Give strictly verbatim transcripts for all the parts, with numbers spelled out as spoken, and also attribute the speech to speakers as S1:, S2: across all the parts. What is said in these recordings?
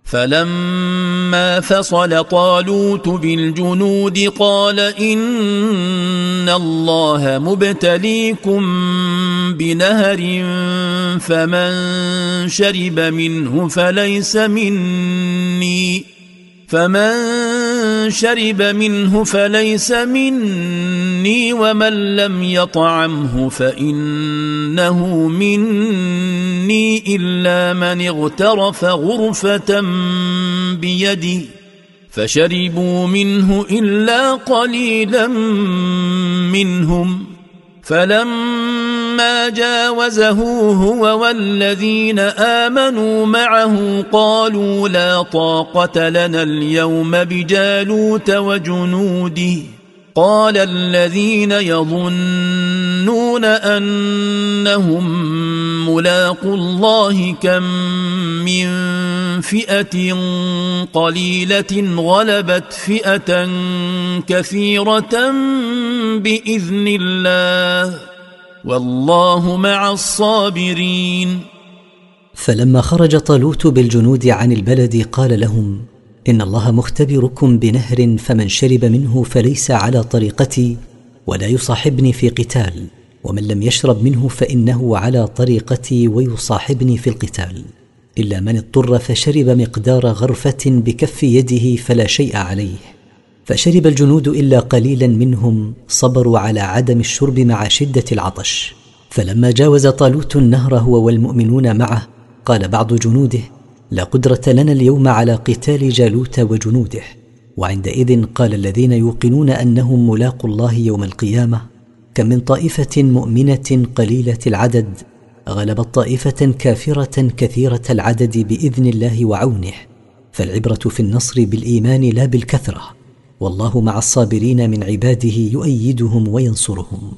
S1: فلما فصل طالوت بالجنود قال إن الله مبتليكم بنهر فمن شرب منه فليس مني فمن شرب منه فليس مني ومن لم يطعمه فإنه مني إلا من اغترف غرفة بيده فشربوا منه إلا قليلا منهم فلما جاوزه هو والذين آمنوا معه قالوا لا طاقة لنا اليوم بجالوت وجنوده قال الذين يظنون أنهم ملاقو الله كم من فئة قليلة غلبت فئة كثيرة بإذن الله والله مع الصابرين.
S2: فلما خرج طالوت بالجنود عن البلد قال لهم إن الله مختبركم بنهر فمن شرب منه فليس على طريقتي ولا يصاحبني في قتال ومن لم يشرب منه فإنه على طريقتي ويصاحبني في القتال إلا من اضطر فشرب مقدار غرفة بكف يده فلا شيء عليه فشرب الجنود إلا قليلا منهم صبروا على عدم الشرب مع شدة العطش. فلما جاوز طالوت النهر هو والمؤمنون معه قال بعض جنوده لا قدرة لنا اليوم على قتال جالوت وجنوده وعندئذ قال الذين يوقنون أنهم ملاقوا الله يوم القيامة كم من طائفة مؤمنة قليلة العدد غلبت طائفة كافرة كثيرة العدد بإذن الله وعونه فالعبرة في النصر بالإيمان لا بالكثرة والله مع الصابرين من عباده يؤيدهم وينصرهم.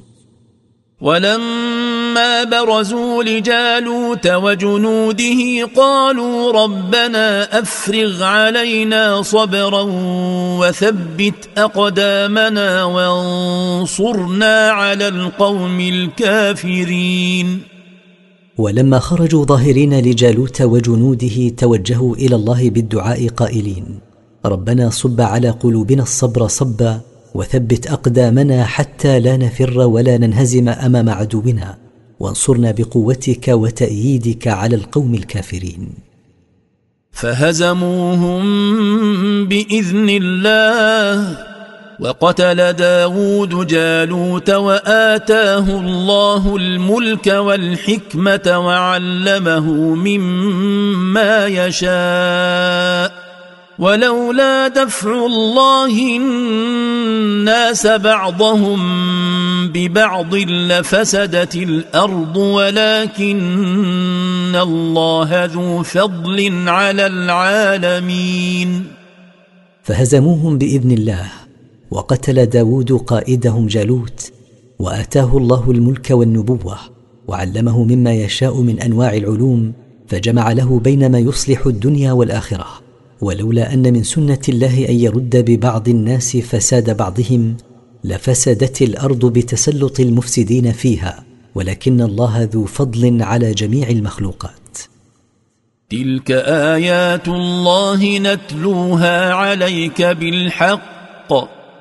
S1: ولما برزوا لجالوت وجنوده قالوا ربنا أفرغ علينا صبرا وثبت أقدامنا وانصرنا على القوم الكافرين.
S2: ولما خرجوا ظاهرين لجالوت وجنوده توجهوا إلى الله بالدعاء قائلين ربنا صب على قلوبنا الصبر صبا وثبت أقدامنا حتى لا نفر ولا ننهزم أمام عدونا وانصرنا بقوتك وتأييدك على القوم الكافرين.
S1: فهزموهم بإذن الله وقتل داود جالوت وآتاه الله الملك والحكمة وعلمه مما يشاء ولولا دفع الله الناس بعضهم ببعض لفسدت الأرض ولكن الله ذو فضل على العالمين.
S2: فهزموهم بإذن الله وقتل داود قائدهم جالوت وآتاه الله الملك والنبوة وعلمه مما يشاء من أنواع العلوم فجمع له بين ما يصلح الدنيا والآخرة ولولا أن من سنة الله أن يرد ببعض الناس فساد بعضهم لفسدت الأرض بتسلط المفسدين فيها ولكن الله ذو فضل على جميع المخلوقات.
S1: تلك آيات الله نتلوها عليك بالحق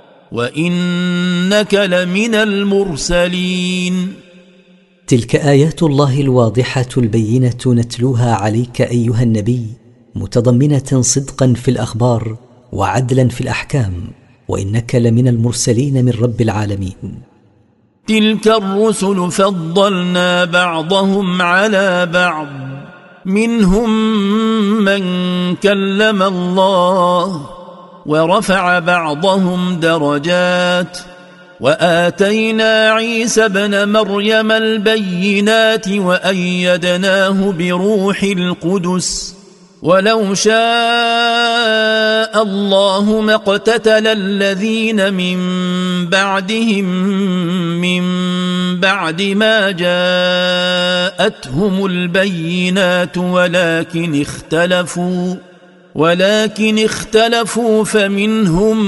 S1: وإنك لمن المرسلين.
S2: تلك آيات الله الواضحة البينة نتلوها عليك أيها النبي متضمنة صدقا في الأخبار وعدلا في الأحكام وإنك لمن المرسلين من رب العالمين.
S1: تلك الرسل فضلنا بعضهم على بعض منهم من كلم الله ورفع بعضهم درجات وآتينا عيسى ابن مريم البينات وأيدناه بروح القدس ولو شاء الله ما اقتتل الذين من بعدهم من بعد ما جاءتهم البينات ولكن اختلفوا ولكن اختلفوا فمنهم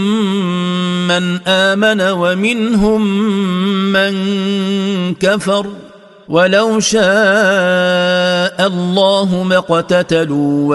S1: من آمن ومنهم من كفر ولو شاء الله ما اقتتلوا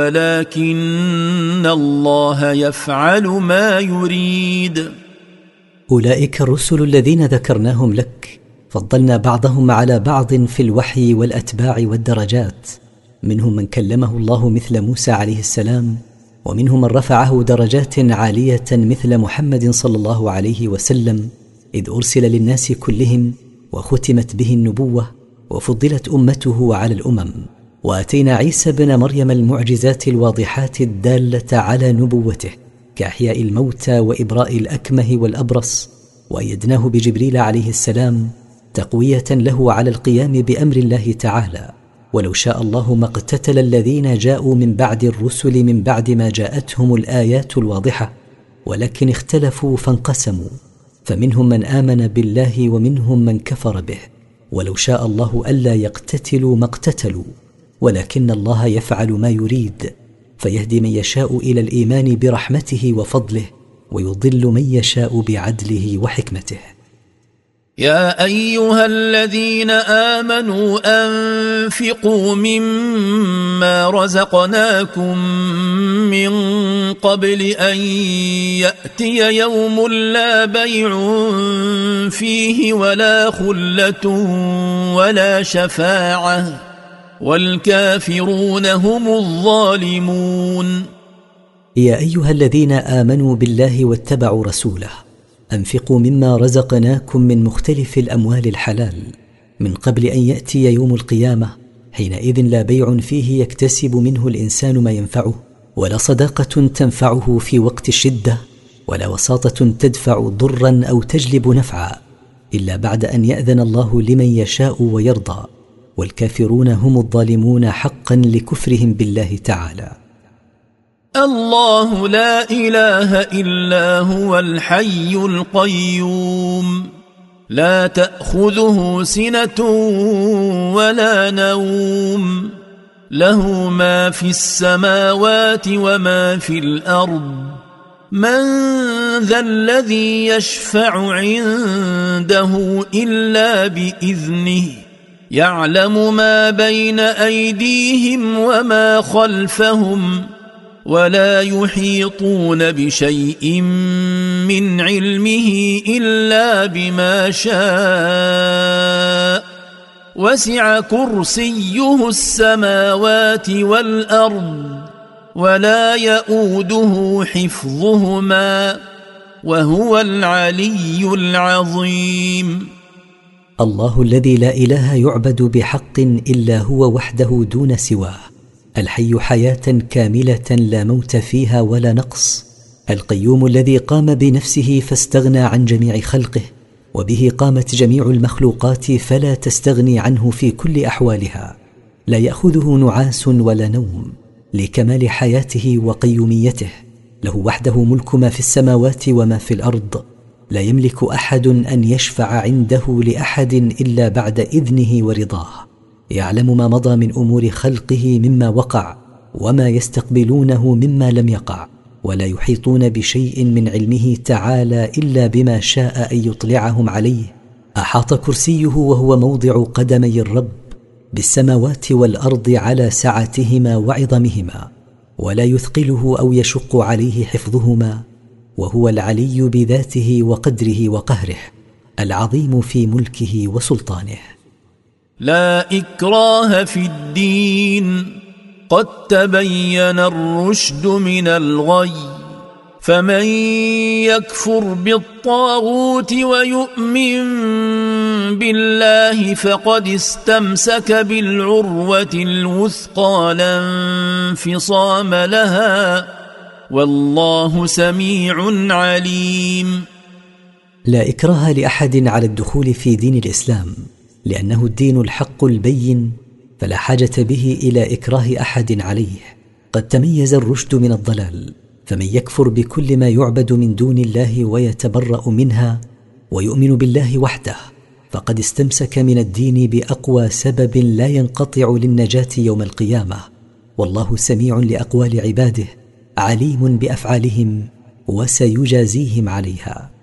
S1: ولكن الله يفعل ما يريد.
S2: أولئك الرسل الذين ذكرناهم لك فضلنا بعضهم على بعض في الوحي والأتباع والدرجات، منهم من كلمه الله مثل موسى عليه السلام، ومنهم من رفعه درجات عالية مثل محمد صلى الله عليه وسلم إذ أرسل للناس كلهم وختمت به النبوة وفضلت أمته على الأمم. وآتينا عيسى بن مريم المعجزات الواضحات الدالة على نبوته كإحياء الموتى وإبراء الأكمه والأبرص، وأيدناه بجبريل عليه السلام تقوية له على القيام بأمر الله تعالى. ولو شاء الله ما اقتتل الذين جاءوا من بعد الرسل من بعد ما جاءتهم الآيات الواضحة، ولكن اختلفوا فانقسموا، فمنهم من آمن بالله ومنهم من كفر به. ولو شاء الله ألا يقتتلوا ما اقتتلوا، ولكن الله يفعل ما يريد، فيهدي من يشاء إلى الإيمان برحمته وفضله، ويضل من يشاء بعدله وحكمته.
S1: يا أيها الذين آمنوا أنفقوا مما رزقناكم من قبل أن يأتي يوم لا بيع فيه ولا خلة ولا شفاعة والكافرون هم الظالمون.
S2: يا أيها الذين آمنوا بالله واتبعوا رسوله أنفقوا مما رزقناكم من مختلف الأموال الحلال من قبل أن يأتي يوم القيامة حينئذ لا بيع فيه يكتسب منه الإنسان ما ينفعه، ولا صداقة تنفعه في وقت الشدة، ولا وساطة تدفع ضرا أو تجلب نفعا، إلا بعد أن يأذن الله لمن يشاء ويرضى، والكافرون هم الظالمون حقا لكفرهم بالله تعالى.
S1: الله لا إله إلا هو الحي القيوم لا تأخذه سنة ولا نوم، له ما في السماوات وما في الأرض، من ذا الذي يشفع عنده إلا بإذنه، يعلم ما بين أيديهم وما خلفهم، ولا يحيطون بشيء من علمه إلا بما شاء، وسع كرسيه السماوات والأرض ولا يؤوده حفظهما وهو العلي العظيم.
S2: الله الذي لا إله يعبد بحق إلا هو وحده دون سواه، الحي حياة كاملة لا موت فيها ولا نقص، القيوم الذي قام بنفسه فاستغنى عن جميع خلقه، وبه قامت جميع المخلوقات فلا تستغني عنه في كل أحوالها، لا يأخذه نعاس ولا نوم، لكمال حياته وقيوميته، له وحده ملك ما في السماوات وما في الأرض، لا يملك أحد أن يشفع عنده لأحد إلا بعد إذنه ورضاه، يعلم ما مضى من أمور خلقه مما وقع وما يستقبلونه مما لم يقع، ولا يحيطون بشيء من علمه تعالى إلا بما شاء أن يطلعهم عليه. أحاط كرسيه وهو موضع قدمي الرب بالسماوات والأرض على سعتهما وعظمهما، ولا يثقله أو يشق عليه حفظهما، وهو العلي بذاته وقدره وقهره، العظيم في ملكه وسلطانه.
S1: لا إكراه في الدين، قد تبين الرشد من الغي، فمن يكفر بالطاغوت ويؤمن بالله فقد استمسك بالعروة الوثقى لا انفصام لها، والله سميع عليم.
S2: لا إكراه لأحد على الدخول في دين الإسلام، لأنه الدين الحق البين، فلا حاجة به إلى إكراه أحد عليه. قد تميز الرشد من الضلال، فمن يكفر بكل ما يعبد من دون الله ويتبرأ منها ويؤمن بالله وحده فقد استمسك من الدين بأقوى سبب لا ينقطع للنجاة يوم القيامة، والله سميع لأقوال عباده عليم بأفعالهم وسيجازيهم عليها.